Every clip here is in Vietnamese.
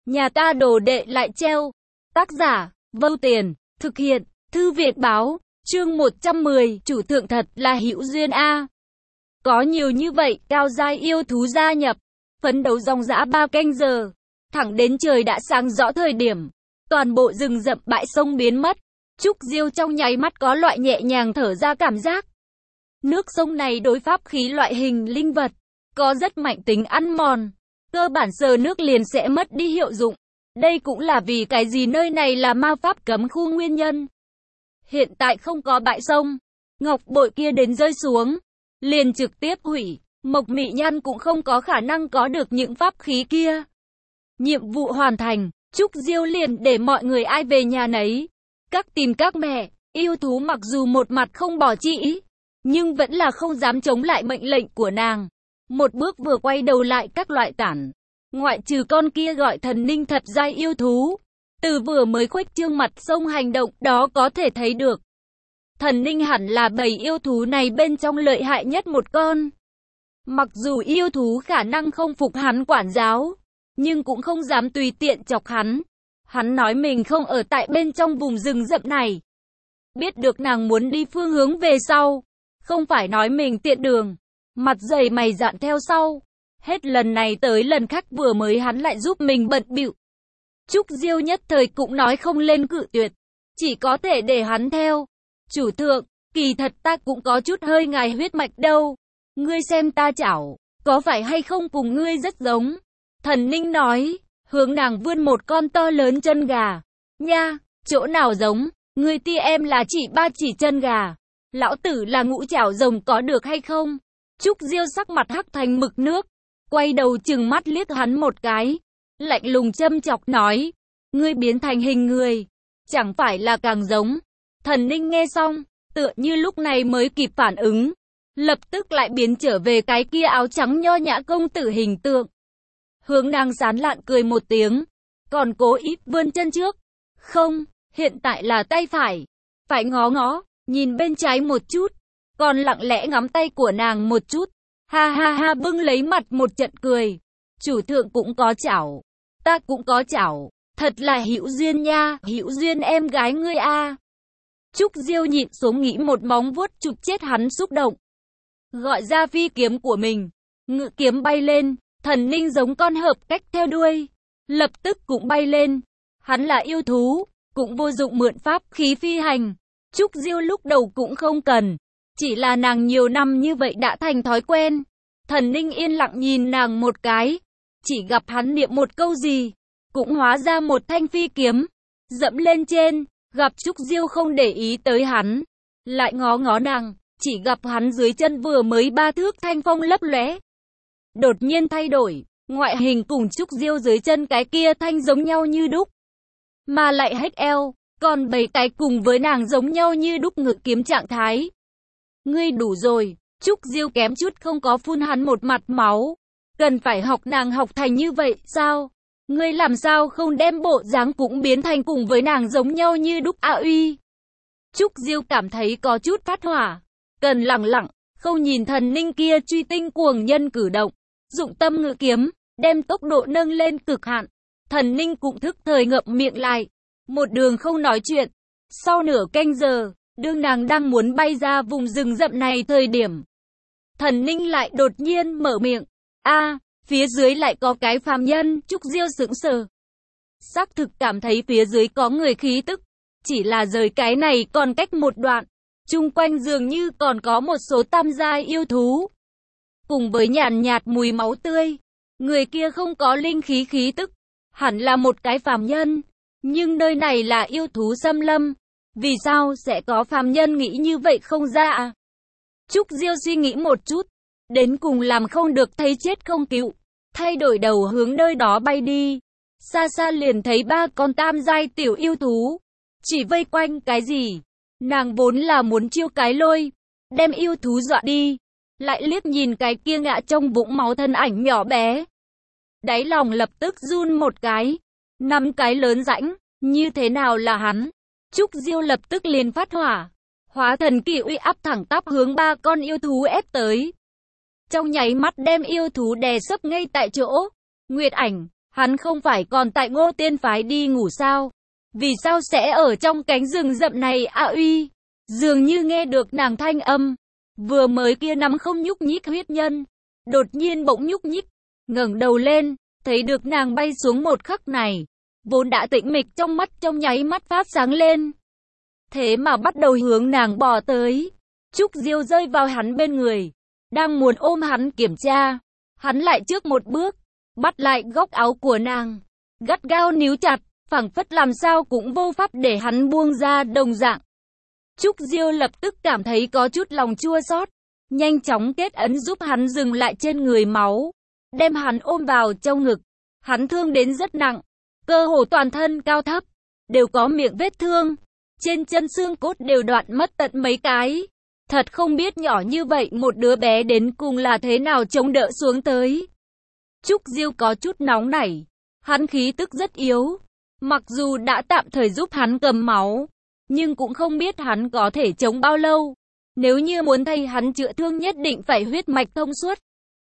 Nhà ta đồ đệ lại treo. Tác giả, Vâu Tiền, thực hiện, Thư viện báo, chương 110, chủ thượng thật là hữu duyên a. Có nhiều như vậy, cao giai yêu thú gia nhập, phấn đấu dòng dã 3 canh giờ, thẳng đến trời đã sáng rõ thời điểm, toàn bộ rừng rậm bãi sông biến mất. Trúc Diêu trong nháy mắt có loại nhẹ nhàng thở ra cảm giác. Nước sông này đối pháp khí loại hình linh vật, có rất mạnh tính ăn mòn, cơ bản sờ nước liền sẽ mất đi hiệu dụng. Đây cũng là vì cái gì nơi này là ma pháp cấm khu nguyên nhân. Hiện tại không có bãi sông, ngọc bội kia đến rơi xuống, liền trực tiếp hủy, Mộc Mị Nhan cũng không có khả năng có được những pháp khí kia. Nhiệm vụ hoàn thành, Trúc Diêu liền để mọi người ai về nhà nấy. Các tìm các mẹ, yêu thú mặc dù một mặt không bỏ chị, nhưng vẫn là không dám chống lại mệnh lệnh của nàng. Một bước vừa quay đầu lại các loại tản, ngoại trừ con kia gọi thần ninh thật giai yêu thú. Từ vừa mới khuếch trương mặt sông hành động đó có thể thấy được. Thần ninh hẳn là bầy yêu thú này bên trong lợi hại nhất một con. Mặc dù yêu thú khả năng không phục hắn quản giáo, nhưng cũng không dám tùy tiện chọc hắn. Hắn nói mình không ở tại bên trong vùng rừng rậm này. Biết được nàng muốn đi phương hướng về sau, không phải nói mình tiện đường, mặt dày mày dạn theo sau. Hết lần này tới lần khác vừa mới hắn lại giúp mình bận bịu. Trúc Diêu nhất thời cũng nói không lên cự tuyệt, chỉ có thể để hắn theo. Chủ thượng, kỳ thật ta cũng có chút hơi ngài huyết mạch đâu. Ngươi xem ta chảo, có phải hay không cùng ngươi rất giống? Thần ninh nói, hướng nàng vươn một con to lớn chân gà. Nha, chỗ nào giống, ngươi ti em là chỉ 3 chỉ chân gà. Lão tử là ngũ chảo rồng có được hay không? Trúc Diêu sắc mặt hắc thành mực nước, quay đầu trừng mắt liếc hắn một cái, lạnh lùng châm chọc nói, ngươi biến thành hình người, chẳng phải là càng giống. Thần ninh nghe xong, tựa như lúc này mới kịp phản ứng, lập tức lại biến trở về cái kia áo trắng nho nhã công tử hình tượng. Hướng nàng sán lạn cười một tiếng, còn cố ý vươn chân trước. Không, hiện tại là tay phải ngó ngó, nhìn bên trái một chút, còn lặng lẽ ngắm tay của nàng một chút. Ha ha ha, bưng lấy mặt một trận cười. Chủ thượng cũng có chảo, ta cũng có chảo, thật là hữu duyên nha, hữu duyên em gái ngươi a. Trúc Diêu nhịn xuống nghĩ một móng vuốt chụp chết hắn xúc động. Gọi ra phi kiếm của mình, ngự kiếm bay lên, thần ninh giống con hợp cách theo đuôi, lập tức cũng bay lên. Hắn là yêu thú, cũng vô dụng mượn pháp khí phi hành. Trúc Diêu lúc đầu cũng không cần, chỉ là nàng nhiều năm như vậy đã thành thói quen. Thần ninh yên lặng nhìn nàng một cái, chỉ gặp hắn niệm một câu gì, cũng hóa ra một thanh phi kiếm, dẫm lên trên. Gặp Trúc Diêu không để ý tới hắn, lại ngó ngó nàng, chỉ gặp hắn dưới chân vừa mới 3 thước thanh phong lấp lóe, đột nhiên thay đổi, ngoại hình cùng Trúc Diêu dưới chân cái kia thanh giống nhau như đúc, mà lại hách eo, còn 7 cái cùng với nàng giống nhau như đúc ngự kiếm trạng thái. Ngươi đủ rồi, Trúc Diêu kém chút không có phun hắn một mặt máu, cần phải học nàng học thành như vậy sao? Ngươi làm sao không đem bộ dáng cũng biến thành cùng với nàng giống nhau như đúc a uy. Trúc Diêu cảm thấy có chút phát hỏa, cần lẳng lặng, không nhìn thần ninh kia truy tinh cuồng nhân cử động, dụng tâm ngự kiếm, đem tốc độ nâng lên cực hạn. Thần ninh cũng thức thời ngậm miệng lại, một đường không nói chuyện. Sau nửa canh giờ, đương nàng đang muốn bay ra vùng rừng rậm này thời điểm, thần ninh lại đột nhiên mở miệng, a. Phía dưới lại có cái phàm nhân. Trúc Diêu sững sờ, xác thực cảm thấy phía dưới có người khí tức, chỉ là rời cái này còn cách một đoạn, chung quanh dường như còn có một số tam giai yêu thú, cùng với nhàn nhạt mùi máu tươi. Người kia không có linh khí khí tức, hẳn là một cái phàm nhân, nhưng nơi này là yêu thú xâm lâm, vì sao sẽ có phàm nhân nghĩ như vậy không ra à? Trúc Diêu suy nghĩ một chút, đến cùng làm không được thấy chết không cứu, thay đổi đầu hướng nơi đó bay đi. Xa xa liền thấy 3 con tam giai tiểu yêu thú, chỉ vây quanh cái gì. Nàng vốn là muốn chiêu cái lôi, đem yêu thú dọa đi, lại liếc nhìn cái kia ngã trong vũng máu thân ảnh nhỏ bé. Đáy lòng lập tức run một cái, 5 cái lớn rãnh, như thế nào là hắn? Trúc Diêu lập tức liền phát hỏa, hóa thần kỳ uy áp thẳng tắp hướng 3 con yêu thú ép tới. Trong nháy mắt đem yêu thú đè sấp ngay tại chỗ. Nguyệt ảnh, Hắn không phải còn tại Ngô Tiên phái đi ngủ sao? Vì sao sẽ ở trong cánh rừng rậm này A Uy? Dường như nghe được nàng thanh âm. Vừa mới kia nằm không nhúc nhích huyết nhân. Đột nhiên bỗng nhúc nhích. Ngẩng đầu lên, thấy được nàng bay xuống một khắc này. Vốn đã tĩnh mịch trong mắt trong nháy mắt phát sáng lên. Thế mà bắt đầu hướng nàng bò tới. Trúc Diêu rơi vào hắn bên người. Đang muốn ôm hắn kiểm tra. Hắn lại trước một bước. Bắt lại góc áo của nàng. Gắt gao níu chặt. Phảng phất làm sao cũng vô pháp để hắn buông ra đồng dạng. Trúc Diêu lập tức cảm thấy có chút lòng chua xót, nhanh chóng kết ấn giúp hắn dừng lại trên người máu, đem hắn ôm vào trong ngực. Hắn thương đến rất nặng, cơ hồ toàn thân cao thấp đều có miệng vết thương, trên chân xương cốt đều đoạn mất tận mấy cái. Thật không biết nhỏ như vậy một đứa bé đến cùng là thế nào chống đỡ xuống tới. Trúc Diêu có chút nóng nảy, hắn khí tức rất yếu. Mặc dù đã tạm thời giúp hắn cầm máu, nhưng cũng không biết hắn có thể chống bao lâu. Nếu như muốn thay hắn chữa thương nhất định phải huyết mạch thông suốt.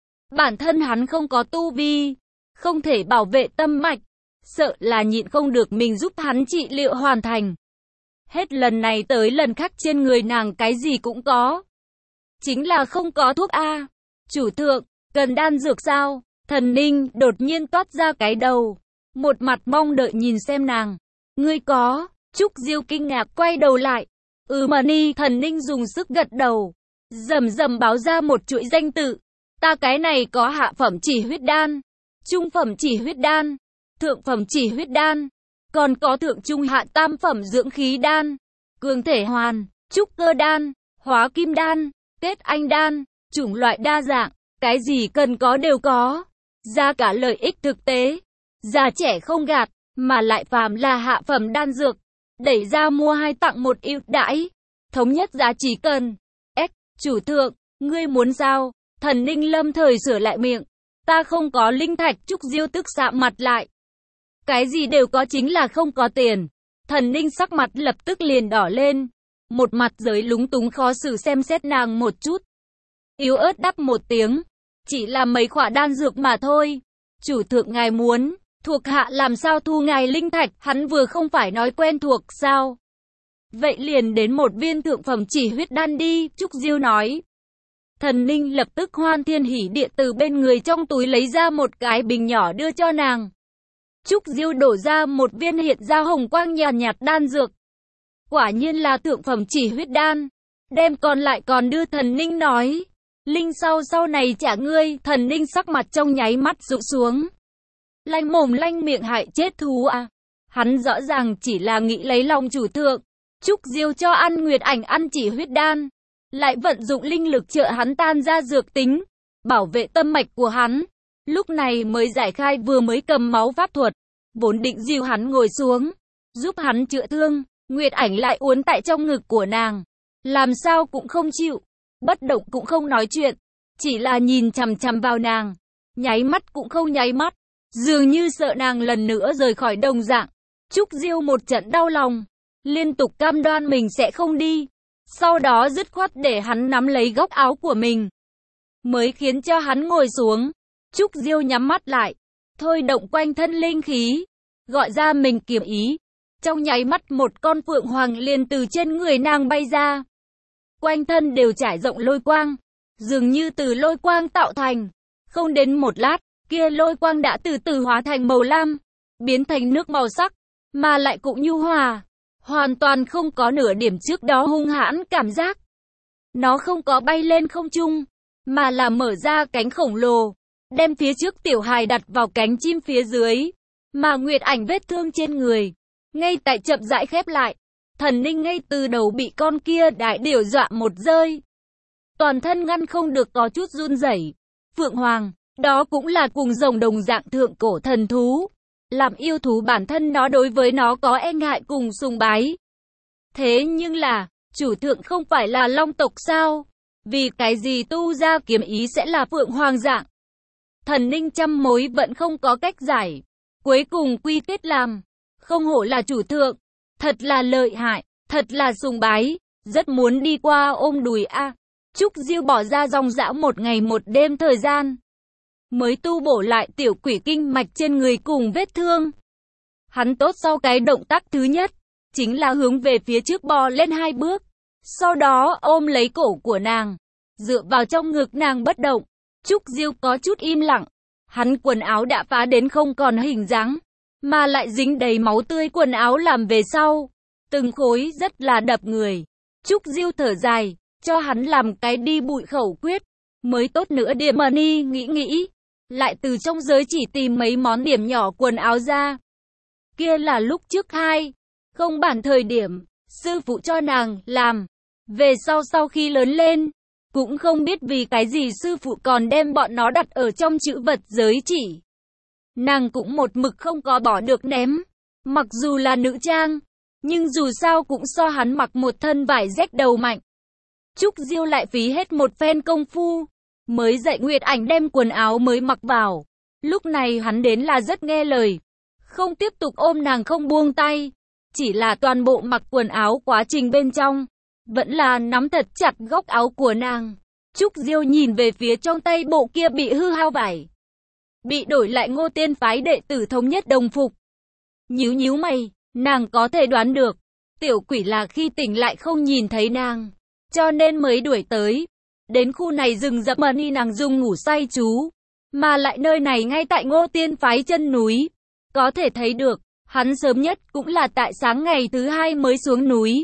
Bản thân hắn không có tu vi, không thể bảo vệ tâm mạch, sợ là nhịn không được mình giúp hắn trị liệu hoàn thành. Hết lần này tới lần khác trên người nàng cái gì cũng có. Chính là không có thuốc A. Chủ thượng, cần đan dược sao? Thần Ninh đột nhiên toát ra cái đầu. Một mặt mong đợi nhìn xem nàng. Ngươi có? Trúc Diêu kinh ngạc quay đầu lại. Mà ni. Thần Ninh dùng sức gật đầu. Rầm rầm báo ra một chuỗi danh tự. Ta cái này có hạ phẩm chỉ huyết đan, trung phẩm chỉ huyết đan, thượng phẩm chỉ huyết đan, còn có thượng trung hạ tam phẩm dưỡng khí đan, cường thể hoàn, trúc cơ đan, hóa kim đan, kết anh đan, chủng loại đa dạng, cái gì cần có đều có. Giá cả lợi ích thực tế, già trẻ không gạt, mà lại phàm là hạ phẩm đan dược, đẩy ra mua 2 tặng 1 ưu đãi, thống nhất giá chỉ cần. Chủ thượng, ngươi muốn sao? Thần Ninh lâm thời sửa lại miệng. Ta không có linh thạch. Trúc Diêu tức sạm mặt lại. Cái gì đều có chính là không có tiền. Thần Ninh sắc mặt lập tức liền đỏ lên. Một mặt giới lúng túng khó xử xem xét nàng một chút. Yếu ớt đáp một tiếng. Chỉ là mấy khỏa đan dược mà thôi. Chủ thượng ngài muốn, thuộc hạ làm sao thu ngài linh thạch. Hắn vừa không phải nói quen thuộc sao? Vậy liền đến một viên thượng phẩm chỉ huyết đan đi. Trúc Diêu nói. Thần Ninh lập tức hoan thiên hỉ địa từ bên người trong túi lấy ra một cái bình nhỏ đưa cho nàng. Trúc Diêu đổ ra một viên hiện ra hồng quang nhàn nhạt đan dược. Quả nhiên là thượng phẩm chỉ huyết đan. Đem còn lại còn đưa Thần Ninh nói. Linh sau này trả ngươi. Thần Ninh sắc mặt trong nháy mắt rũ xuống. Lanh mồm lanh miệng hại chết thú à. Hắn rõ ràng chỉ là nghĩ lấy lòng chủ thượng. Trúc Diêu cho ăn Nguyệt Ảnh ăn chỉ huyết đan. Lại vận dụng linh lực trợ hắn tan ra dược tính, bảo vệ tâm mạch của hắn. Lúc này mới giải khai vừa mới cầm máu pháp thuật, vốn định dìu hắn ngồi xuống, giúp hắn chữa thương. Nguyệt Ảnh lại uốn tại trong ngực của nàng, làm sao cũng không chịu, bất động cũng không nói chuyện, chỉ là nhìn chằm chằm vào nàng, nháy mắt cũng không nháy mắt, dường như sợ nàng lần nữa rời khỏi đồng dạng. Trúc Diêu một trận đau lòng, liên tục cam đoan mình sẽ không đi. Sau đó dứt khoát để hắn nắm lấy góc áo của mình, mới khiến cho hắn ngồi xuống. Trúc Diêu nhắm mắt lại, thôi động quanh thân linh khí, gọi ra mình kiếm ý. Trong nháy mắt một con phượng hoàng liền từ trên người nàng bay ra. Quanh thân đều trải rộng lôi quang, dường như từ lôi quang tạo thành. Không đến một lát, kia lôi quang đã từ từ hóa thành màu lam, biến thành nước màu sắc, mà lại cũng nhu hòa. Hoàn toàn không có nửa điểm trước đó hung hãn cảm giác. Nó không có bay lên không trung, mà là mở ra cánh khổng lồ, đem phía trước tiểu hài đặt vào cánh chim phía dưới. Mà Nguyệt Ảnh vết thương trên người, ngay tại chậm rãi khép lại. Thần Ninh ngay từ đầu bị con kia đại điểu dọa một rơi. Toàn thân ngăn không được có chút run rẩy. Phượng Hoàng, đó cũng là cùng rồng đồng dạng thượng cổ thần thú. Làm yêu thú bản thân nó đối với nó có e ngại cùng sùng bái. Thế nhưng là, chủ thượng không phải là long tộc sao? Vì cái gì tu ra kiếm ý sẽ là Phượng Hoàng dạng? Thần Ninh trăm mối vẫn không có cách giải. Cuối cùng quy kết làm, không hổ là chủ thượng, thật là lợi hại, thật là sùng bái, rất muốn đi qua ôm đùi a. Trúc Diêu bỏ ra dòng dã 1 ngày 1 đêm thời gian. mới tu bổ lại tiểu quỷ kinh mạch trên người cùng vết thương. Hắn tốt sau cái động tác thứ nhất, chính là hướng về phía trước bò lên 2 bước, sau đó ôm lấy cổ của nàng, dựa vào trong ngực nàng bất động. Trúc Diêu có chút im lặng, hắn quần áo đã phá đến không còn hình dáng, mà lại dính đầy máu tươi quần áo làm về sau, từng khối rất là đập người. Trúc Diêu thở dài, cho hắn làm cái đi bụi khẩu quyết, mới tốt nữa. Điểm Money nghĩ, lại từ trong giới chỉ tìm mấy món điểm nhỏ quần áo ra. Kia là lúc trước không bản thời điểm, sư phụ cho nàng làm. Về sau khi lớn lên, cũng không biết vì cái gì sư phụ còn đem bọn nó đặt ở trong trữ vật giới chỉ. Nàng cũng một mực không có bỏ được ném. Mặc dù là nữ trang, nhưng dù sao cũng so hắn mặc một thân vải rách đầu mạnh. Trúc Diêu lại phí hết một phen công phu, mới dạy Nguyệt Ảnh đem quần áo mới mặc vào. Lúc này hắn đến là rất nghe lời, không tiếp tục ôm nàng không buông tay, chỉ là toàn bộ mặc quần áo quá trình bên trong, vẫn là nắm thật chặt góc áo của nàng. Trúc Diêu nhìn về phía trong tay bộ kia bị hư hao vải, bị đổi lại Ngô Tiên phái đệ tử thống nhất đồng phục. Nhíu mày, nàng có thể đoán được, tiểu quỷ là khi tỉnh lại không nhìn thấy nàng, cho nên mới đuổi tới. Đến khu này rừng rậm Money nàng dùng ngủ say chú, mà lại nơi này ngay tại Ngô Tiên phái chân núi. Có thể thấy được, hắn sớm nhất cũng là tại sáng ngày thứ 2 mới xuống núi.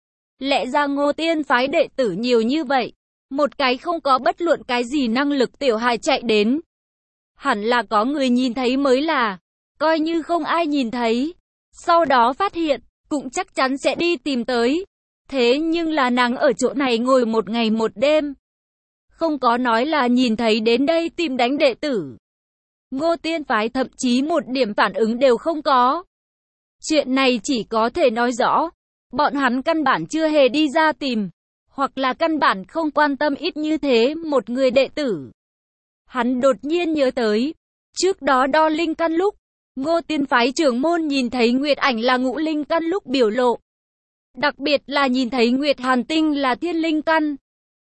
Lẽ ra Ngô Tiên phái đệ tử nhiều như vậy, một cái không có bất luận cái gì năng lực tiểu hài chạy đến, hẳn là có người nhìn thấy mới là. Coi như không ai nhìn thấy, sau đó phát hiện, cũng chắc chắn sẽ đi tìm tới. Thế nhưng là nàng ở chỗ này ngồi một ngày một đêm, không có nói là nhìn thấy đến đây tìm đánh đệ tử. Ngô Tiên phái thậm chí một điểm phản ứng đều không có. Chuyện này chỉ có thể nói rõ, bọn hắn căn bản chưa hề đi ra tìm, hoặc là căn bản không quan tâm ít như thế một người đệ tử. Hắn đột nhiên nhớ tới, trước đó đo linh căn lúc, Ngô Tiên phái trưởng môn nhìn thấy Nguyệt Ảnh là ngũ linh căn lúc biểu lộ. Đặc biệt là nhìn thấy Nguyệt Hàn Tinh là thiên linh căn.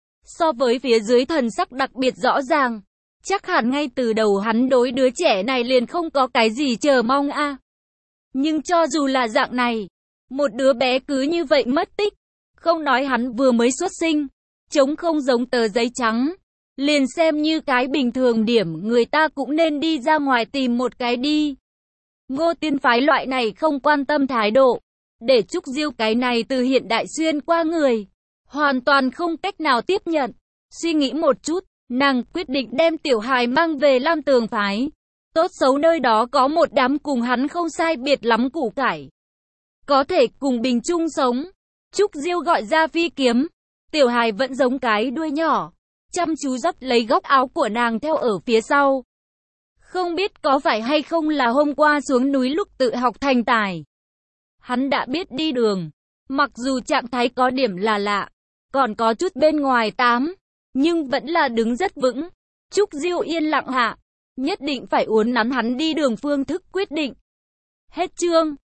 So với phía dưới thần sắc đặc biệt rõ ràng, chắc hẳn ngay từ đầu hắn đối đứa trẻ này liền không có cái gì chờ mong a. Nhưng cho dù là dạng này, một đứa bé cứ như vậy mất tích, không nói hắn vừa mới xuất sinh, trống không giống tờ giấy trắng, liền xem như cái bình thường điểm người ta cũng nên đi ra ngoài tìm một cái đi. Ngô Tiên phái loại này không quan tâm thái độ, để Trúc Diêu cái này từ hiện đại xuyên qua người, hoàn toàn không cách nào tiếp nhận. Suy nghĩ một chút, nàng quyết định đem tiểu hài mang về Lam Tường phái. Tốt xấu nơi đó có một đám cùng hắn không sai biệt lắm củ cải, có thể cùng bình chung sống. Trúc Diêu gọi ra phi kiếm, tiểu hài vẫn giống cái đuôi nhỏ, chăm chú dắt lấy góc áo của nàng theo ở phía sau. Không biết có phải hay không là hôm qua xuống núi lúc tự học thành tài, hắn đã biết đi đường, mặc dù trạng thái có điểm là lạ, còn có chút bên ngoài tám, nhưng vẫn là đứng rất vững. Trúc Diêu yên lặng hạ, nhất định phải uốn nắn hắn đi đường phương thức quyết định. Hết chương.